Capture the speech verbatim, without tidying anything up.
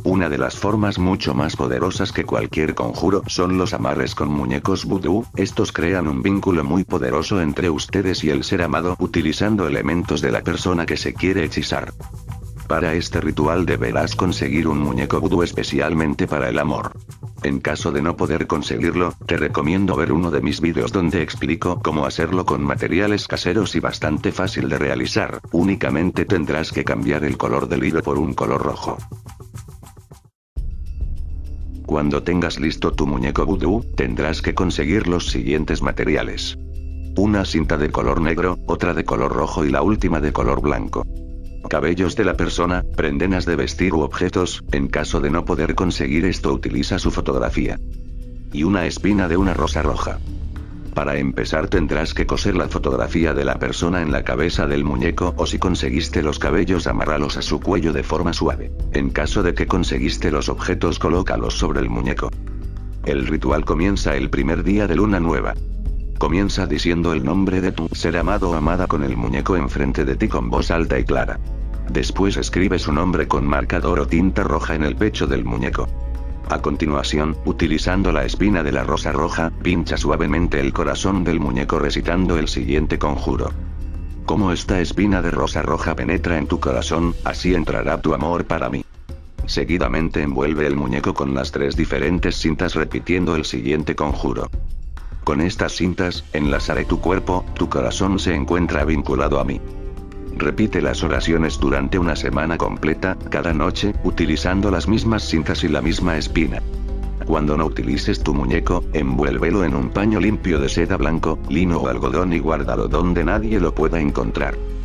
Una de las formas mucho más poderosas que cualquier conjuro son los amarres con muñecos vudú. Estos crean un vínculo muy poderoso entre ustedes y el ser amado utilizando elementos de la persona que se quiere hechizar. Para este ritual deberás conseguir un muñeco vudú especialmente para el amor. En caso de no poder conseguirlo, te recomiendo ver uno de mis vídeos donde explico cómo hacerlo con materiales caseros y bastante fácil de realizar. Únicamente tendrás que cambiar el color del hilo por un color rojo. Cuando tengas listo tu muñeco vudú, tendrás que conseguir los siguientes materiales. Una cinta de color negro, otra de color rojo y la última de color blanco. Cabellos de la persona, prendenas de vestir u objetos, en caso de no poder conseguir esto utiliza su fotografía. Y una espina de una rosa roja. Para empezar tendrás que coser la fotografía de la persona en la cabeza del muñeco o si conseguiste los cabellos amárralos a su cuello de forma suave. En caso de que conseguiste los objetos colócalos sobre el muñeco. El ritual comienza el primer día de luna nueva. Comienza diciendo el nombre de tu ser amado o amada con el muñeco enfrente de ti con voz alta y clara. Después escribe su nombre con marcador o tinta roja en el pecho del muñeco. A continuación, utilizando la espina de la rosa roja, pincha suavemente el corazón del muñeco recitando el siguiente conjuro. Como esta espina de rosa roja penetra en tu corazón, así entrará tu amor para mí. Seguidamente envuelve el muñeco con las tres diferentes cintas repitiendo el siguiente conjuro. Con estas cintas, enlazaré tu cuerpo, tu corazón se encuentra vinculado a mí. Repite las oraciones durante una semana completa, cada noche, utilizando las mismas cintas y la misma espina. Cuando no utilices tu muñeco, envuélvelo en un paño limpio de seda blanco, lino o algodón y guárdalo donde nadie lo pueda encontrar.